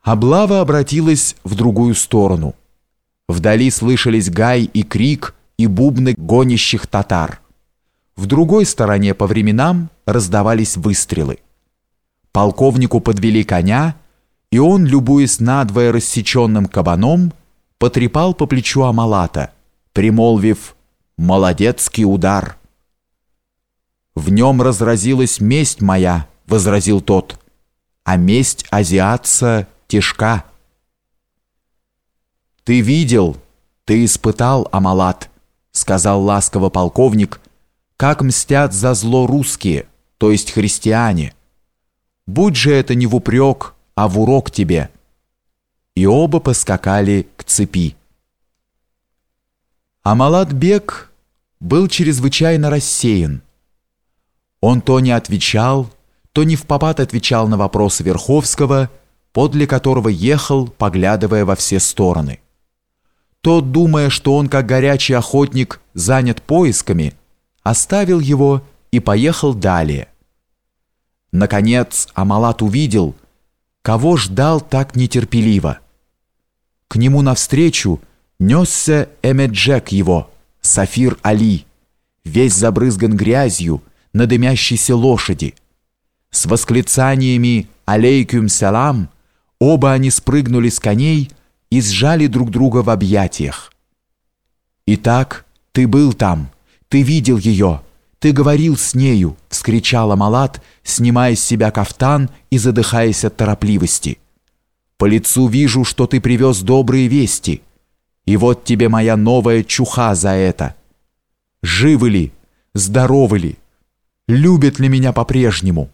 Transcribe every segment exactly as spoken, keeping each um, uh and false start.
Облава обратилась в другую сторону. Вдали слышались гай и крик, и бубны гонящих татар. В другой стороне по временам раздавались выстрелы. Полковнику подвели коня, и он, любуясь надвое рассеченным кабаном, потрепал по плечу Амалата, примолвив «Молодецкий удар». «В нем разразилась месть моя», — возразил тот, «а месть азиатца тяжка». «Ты видел, ты испытал, Амалат», — сказал ласково полковник, «как мстят за зло русские, то есть христиане. Будь же это не в упрек, а в урок тебе». И оба поскакали к цепи. Амалат-бек был чрезвычайно рассеян. Он то не отвечал, то не впопад отвечал на вопросы Верховского, подле которого ехал, поглядывая во все стороны. Тот, думая, что он, как горячий охотник, занят поисками, оставил его и поехал далее. Наконец Амалат увидел, кого ждал так нетерпеливо. К нему навстречу несся Эмеджек его, Сафир Али, весь забрызган грязью, на дымящейся лошади. С восклицаниями «Алейкум салам» оба они спрыгнули с коней и сжали друг друга в объятиях. «Итак, ты был там, ты видел ее, ты говорил с нею», — вскричал Амалат, снимая с себя кафтан и задыхаясь от торопливости. «По лицу вижу, что ты привез добрые вести, и вот тебе моя новая чуха за это. Живы ли, здоровы ли, любят ли меня по-прежнему?»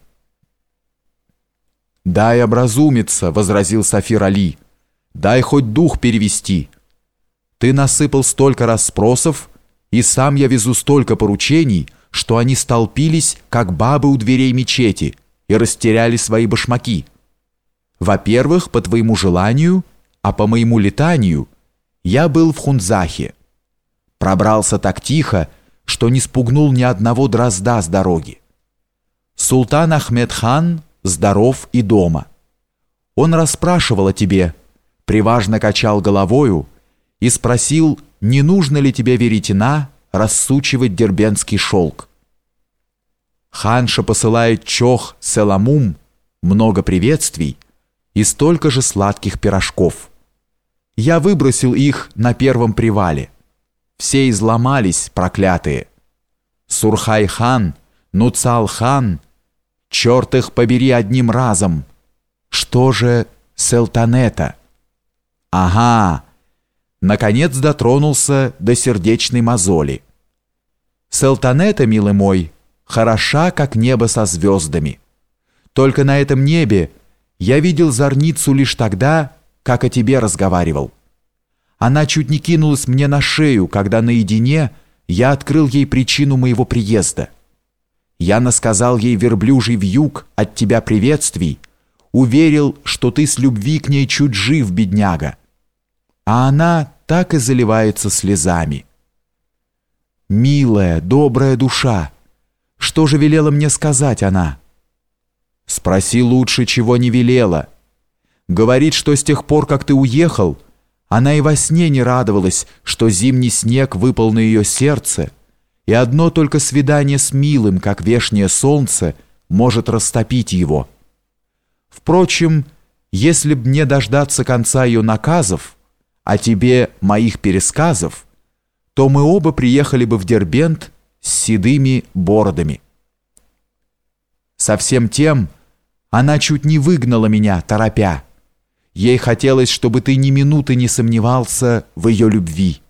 «Дай образумиться», — возразил Сафир Али, «дай хоть дух перевести. Ты насыпал столько расспросов, и сам я везу столько поручений, что они столпились, как бабы у дверей мечети, и растеряли свои башмаки. Во-первых, по твоему желанию, а по моему летанию, я был в Хунзахе. Пробрался так тихо, что не спугнул ни одного дрозда с дороги. Султан Ахмед хан здоров и дома. Он расспрашивал о тебе, приважно качал головою и спросил, не нужно ли тебе, веретена, рассучивать дербентский шелк. Ханша посылает чох селамум, много приветствий и столько же сладких пирожков. Я выбросил их на первом привале. Все изломались, проклятые. Сурхай-хан, Нуцал-хан, черт их побери одним разом. Что же Селтанета? Ага, наконец дотронулся до сердечной мозоли. Селтанета, милый мой, хороша, как небо со звездами. Только на этом небе я видел зорницу лишь тогда, как о тебе разговаривал. Она чуть не кинулась мне на шею, когда наедине я открыл ей причину моего приезда. Я насказал ей верблюжий вьюг от тебя приветствий, уверил, что ты с любви к ней чуть жив, бедняга. А она так и заливается слезами. Милая, добрая душа, что же велела мне сказать она? Спроси лучше, чего не велела. Говорит, что с тех пор, как ты уехал, она и во сне не радовалась, что зимний снег выпал на ее сердце, и одно только свидание с милым, как вешнее солнце, может растопить его. Впрочем, если б мне дождаться конца ее наказов, а тебе моих пересказов, то мы оба приехали бы в Дербент с седыми бородами. Со всем тем она чуть не выгнала меня, торопя. Ей хотелось, чтобы ты ни минуты не сомневался в ее любви.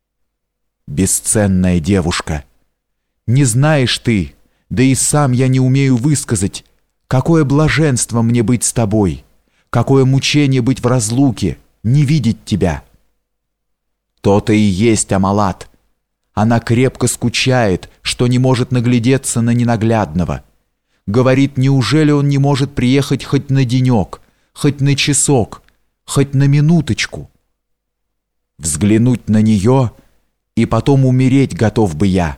Бесценная девушка, не знаешь ты, да и сам я не умею высказать, какое блаженство мне быть с тобой, какое мучение быть в разлуке, не видеть тебя. То-то и есть, Амалат. Она крепко скучает, что не может наглядеться на ненаглядного. Говорит, неужели он не может приехать хоть на денек, хоть на часок, хоть на минуточку. Взглянуть на нее, и потом умереть готов бы я.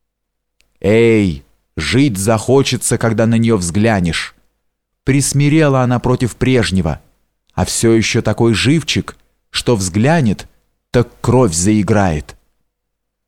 Эй, жить захочется, когда на нее взглянешь. Присмирела она против прежнего, а все еще такой живчик, что взглянет, так кровь заиграет.